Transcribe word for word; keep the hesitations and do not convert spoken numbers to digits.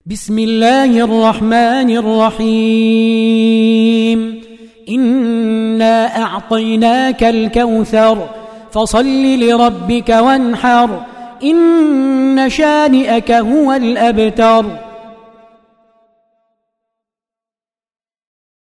بسم الله الرحمن الرحيم. إنا أعطيناك الكوثر فصل لربك وانحر إن شانئك هو الأبتر.